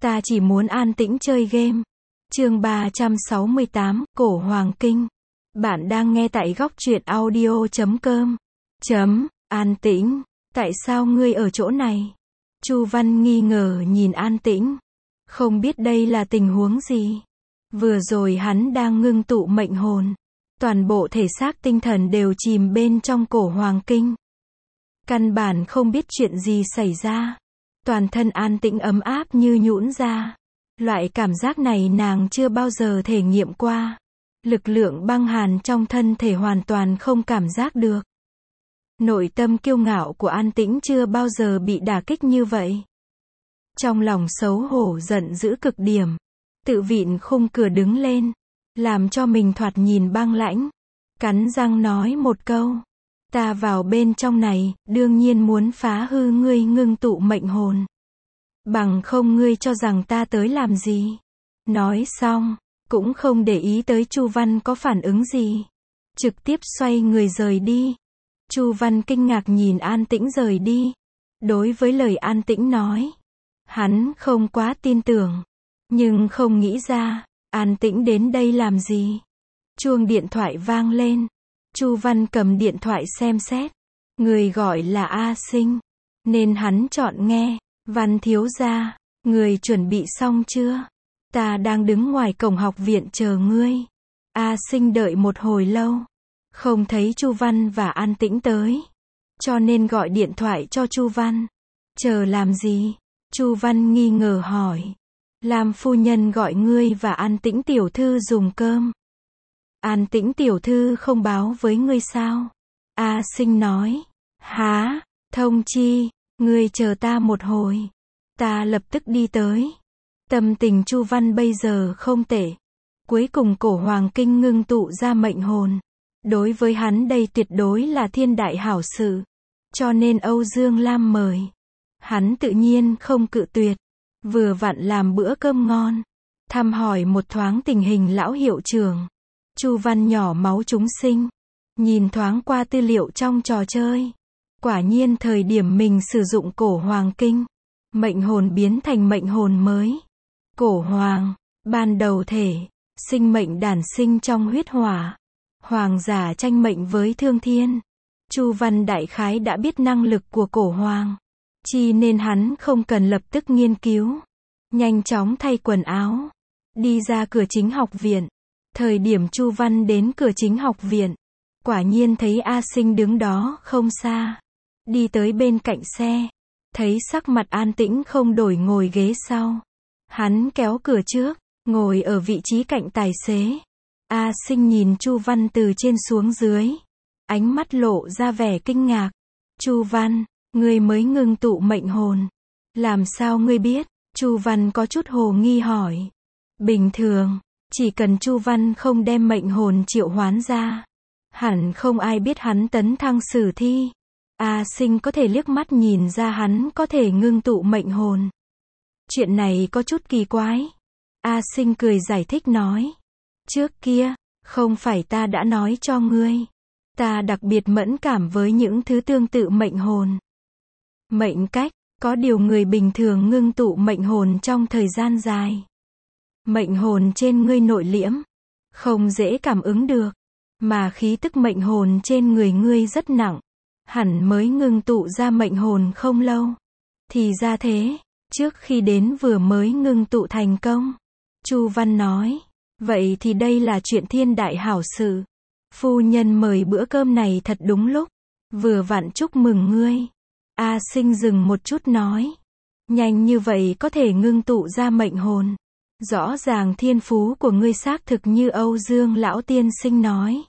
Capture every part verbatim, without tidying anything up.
Ta chỉ muốn an tĩnh chơi game. Chương ba trăm sáu mươi tám, Cổ Hoàng Kinh. Bạn đang nghe tại góc truyện audio chấm com. Chấm, An Tĩnh, tại sao ngươi ở chỗ này? Chu Văn nghi ngờ nhìn An Tĩnh. Không biết đây là tình huống gì. Vừa rồi hắn đang ngưng tụ mệnh hồn. Toàn bộ thể xác tinh thần đều chìm bên trong Cổ Hoàng Kinh. Căn bản không biết chuyện gì xảy ra. Toàn thân An Tĩnh ấm áp như nhũn ra. Loại cảm giác này nàng chưa bao giờ thể nghiệm qua. Lực lượng băng hàn trong thân thể hoàn toàn không cảm giác được. Nội tâm kiêu ngạo của An Tĩnh chưa bao giờ bị đả kích như vậy. Trong lòng xấu hổ giận dữ cực điểm. Tự vịn khung cửa đứng lên. Làm cho mình thoạt nhìn băng lãnh. Cắn răng nói một câu. Ta vào bên trong này, đương nhiên muốn phá hư ngươi ngưng tụ mệnh hồn. Bằng không ngươi cho rằng ta tới làm gì. Nói xong, cũng không để ý tới Chu Văn có phản ứng gì. Trực tiếp xoay người rời đi. Chu Văn kinh ngạc nhìn An Tĩnh rời đi. Đối với lời An Tĩnh nói, hắn không quá tin tưởng. Nhưng không nghĩ ra, An Tĩnh đến đây làm gì. Chuông điện thoại vang lên. Chu Văn cầm điện thoại xem xét. Người gọi là A Sinh. Nên hắn chọn nghe. Văn thiếu gia, người chuẩn bị xong chưa? Ta đang đứng ngoài cổng học viện chờ ngươi. A Sinh đợi một hồi lâu. Không thấy Chu Văn và An Tĩnh tới. Cho nên gọi điện thoại cho Chu Văn. Chờ làm gì? Chu Văn nghi ngờ hỏi. Lam phu nhân gọi ngươi và An Tĩnh tiểu thư dùng cơm. An Tĩnh tiểu thư không báo với ngươi sao? A Sinh nói. Hả? Thông chi, ngươi chờ ta một hồi. Ta lập tức đi tới. Tâm tình Chu Văn bây giờ không tệ. Cuối cùng Cổ Hoàng Kinh ngưng tụ ra mệnh hồn. Đối với hắn đây tuyệt đối là thiên đại hảo sự. Cho nên Âu Dương Lam mời. Hắn tự nhiên không cự tuyệt. Vừa vặn làm bữa cơm ngon. Thăm hỏi một thoáng tình hình lão hiệu trưởng. Chu Văn nhỏ máu chúng sinh. Nhìn thoáng qua tư liệu trong trò chơi. Quả nhiên thời điểm mình sử dụng Cổ Hoàng Kinh. Mệnh hồn biến thành mệnh hồn mới. Cổ Hoàng, ban đầu thể. Sinh mệnh đản sinh trong huyết hỏa. Hoàng giả tranh mệnh với thương thiên. Chu Văn đại khái đã biết năng lực của Cổ Hoàng. Chi nên hắn không cần lập tức nghiên cứu. Nhanh chóng thay quần áo. Đi ra cửa chính học viện. Thời điểm Chu Văn đến cửa chính học viện. Quả nhiên thấy A Sinh đứng đó không xa. Đi tới bên cạnh xe. Thấy sắc mặt An Tĩnh không đổi ngồi ghế sau. Hắn kéo cửa trước. Ngồi ở vị trí cạnh tài xế. A Sinh nhìn Chu Văn từ trên xuống dưới. Ánh mắt lộ ra vẻ kinh ngạc. Chu Văn, ngươi mới ngưng tụ mệnh hồn. Làm sao ngươi biết? Chu Văn có chút hồ nghi hỏi. Bình thường, chỉ cần Chu Văn không đem mệnh hồn triệu hoán ra. Hẳn không ai biết hắn tấn thăng sử thi. A Sinh có thể liếc mắt nhìn ra hắn có thể ngưng tụ mệnh hồn. Chuyện này có chút kỳ quái. A Sinh cười giải thích nói. Trước kia, không phải ta đã nói cho ngươi. Ta đặc biệt mẫn cảm với những thứ tương tự mệnh hồn. Mệnh cách, có điều người bình thường ngưng tụ mệnh hồn trong thời gian dài. Mệnh hồn trên ngươi nội liễm. Không dễ cảm ứng được. Mà khí tức mệnh hồn trên người ngươi rất nặng. Hẳn mới ngưng tụ ra mệnh hồn không lâu. Thì ra thế, trước khi đến vừa mới ngưng tụ thành công. Chu Văn nói. Vậy thì đây là chuyện thiên đại hảo sự. Phu nhân mời bữa cơm này thật đúng lúc. Vừa vặn chúc mừng ngươi. A Sinh dừng một chút nói. Nhanh như vậy có thể ngưng tụ ra mệnh hồn. Rõ ràng thiên phú của ngươi xác thực như Âu Dương lão tiên sinh nói.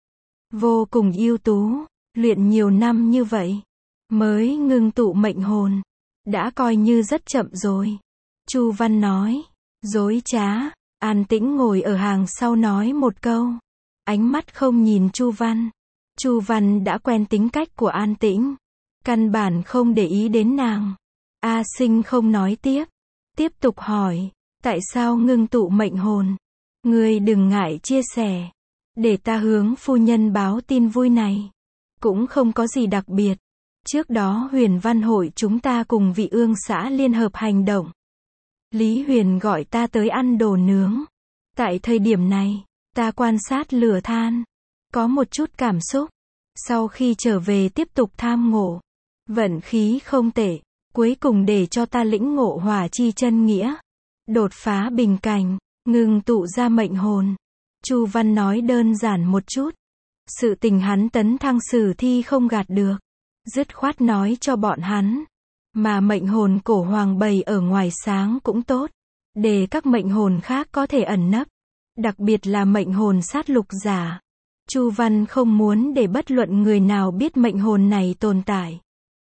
Vô cùng ưu tú. Luyện nhiều năm như vậy. Mới ngưng tụ mệnh hồn. Đã coi như rất chậm rồi. Chu Văn nói. Dối trá. An Tĩnh ngồi ở hàng sau nói một câu. Ánh mắt không nhìn Chu Văn. Chu Văn đã quen tính cách của An Tĩnh. Căn bản không để ý đến nàng. A Sinh không nói tiếp. Tiếp tục hỏi. Tại sao ngưng tụ mệnh hồn? Ngươi đừng ngại chia sẻ. Để ta hướng phu nhân báo tin vui này. Cũng không có gì đặc biệt. Trước đó Huyền Văn hội chúng ta cùng Vị Ương xã liên hợp hành động. Lý Huyền gọi ta tới ăn đồ nướng. Tại thời điểm này, ta quan sát lửa than, có một chút cảm xúc. Sau khi trở về tiếp tục tham ngộ, vận khí không tệ, cuối cùng để cho ta lĩnh ngộ hỏa chi chân nghĩa, đột phá bình cảnh, ngừng tụ ra mệnh hồn. Chu Văn nói đơn giản một chút. Sự tình hắn tấn thăng sử thi không gạt được. Dứt khoát nói cho bọn hắn. Mà mệnh hồn cổ hoàng bày ở ngoài sáng cũng tốt. Để các mệnh hồn khác có thể ẩn nấp. Đặc biệt là mệnh hồn sát lục giả. Chu Văn không muốn để bất luận người nào biết mệnh hồn này tồn tại.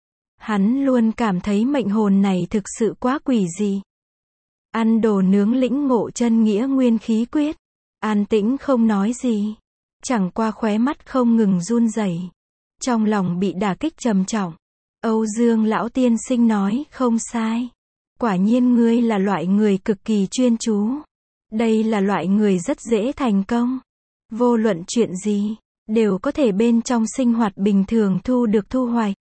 Hắn luôn cảm thấy mệnh hồn này thực sự quá quỷ dị. Ăn đồ nướng lĩnh ngộ chân nghĩa nguyên khí quyết. An tĩnh không nói gì. Chẳng qua khóe mắt không ngừng run rẩy. Trong lòng bị đả kích trầm trọng. Âu Dương lão tiên sinh nói không sai. Quả nhiên ngươi là loại người cực kỳ chuyên chú. Đây là loại người rất dễ thành công. Vô luận chuyện gì, đều có thể bên trong sinh hoạt bình thường thu được thu hoạch.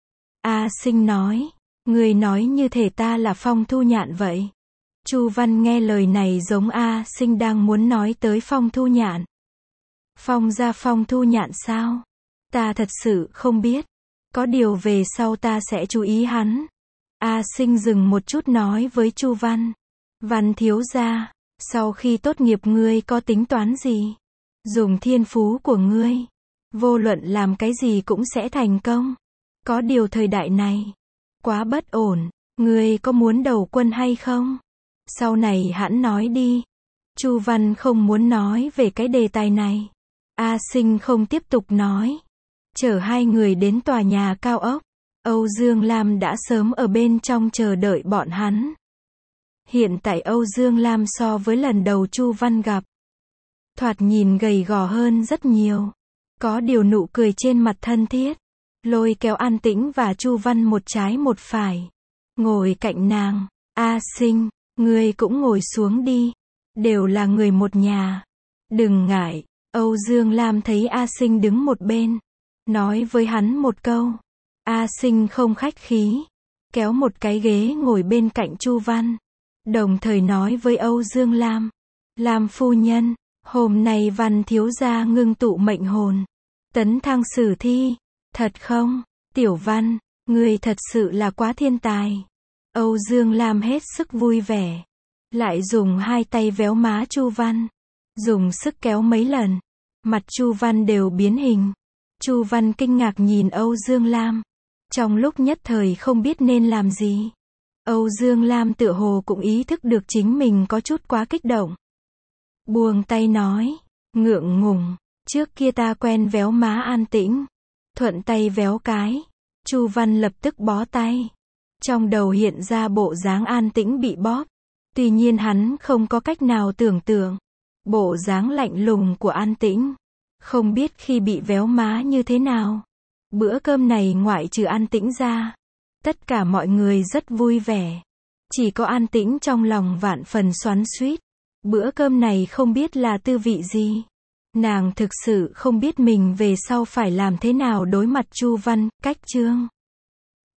A Sinh nói, người nói như thể ta là Phong Thu Nhạn vậy. Chu Văn nghe lời này giống A Sinh đang muốn nói tới Phong Thu Nhạn. Phong gia Phong Thu Nhạn sao? Ta thật sự không biết. Có điều về sau ta sẽ chú ý hắn. A Sinh dừng một chút nói với Chu Văn. Văn thiếu gia, sau khi tốt nghiệp ngươi có tính toán gì? Dùng thiên phú của ngươi, vô luận làm cái gì cũng sẽ thành công. Có điều thời đại này, quá bất ổn, ngươi có muốn đầu quân hay không? Sau này hẵng nói đi. Chu Văn không muốn nói về cái đề tài này. A Sinh không tiếp tục nói. Chở hai người đến tòa nhà cao ốc. Âu Dương Lam đã sớm ở bên trong chờ đợi bọn hắn. Hiện tại Âu Dương Lam so với lần đầu Chu Văn gặp, thoạt nhìn gầy gò hơn rất nhiều. Có điều nụ cười trên mặt thân thiết. Lôi kéo An Tĩnh và Chu Văn một trái một phải. Ngồi cạnh nàng. A Sinh, ngươi cũng ngồi xuống đi. Đều là người một nhà. Đừng ngại. Âu Dương Lam thấy A Sinh đứng một bên. Nói với hắn một câu. A Sinh không khách khí. Kéo một cái ghế ngồi bên cạnh Chu Văn. Đồng thời nói với Âu Dương Lam. Lam phu nhân, hôm nay Văn thiếu gia ngưng tụ mệnh hồn. Tấn thăng sử thi. Thật không? Tiểu Văn, ngươi thật sự là quá thiên tài. Âu Dương Lam hết sức vui vẻ. Lại dùng hai tay véo má Chu Văn. Dùng sức kéo mấy lần. Mặt Chu Văn đều biến hình. Chu Văn kinh ngạc nhìn Âu Dương Lam. Trong lúc nhất thời không biết nên làm gì. Âu Dương Lam tựa hồ cũng ý thức được chính mình có chút quá kích động. Buông tay nói. Ngượng ngùng. Trước kia ta quen véo má An Tĩnh. Thuận tay véo cái. Chu Văn lập tức bó tay. Trong đầu hiện ra bộ dáng An Tĩnh bị bóp. Tuy nhiên hắn không có cách nào tưởng tượng. Bộ dáng lạnh lùng của An Tĩnh. Không biết khi bị véo má như thế nào. Bữa cơm này ngoại trừ An Tĩnh ra. Tất cả mọi người rất vui vẻ. Chỉ có An Tĩnh trong lòng vạn phần xoắn xuýt. Bữa cơm này không biết là tư vị gì. Nàng thực sự không biết mình về sau phải làm thế nào đối mặt Chu Văn, Cách Chương.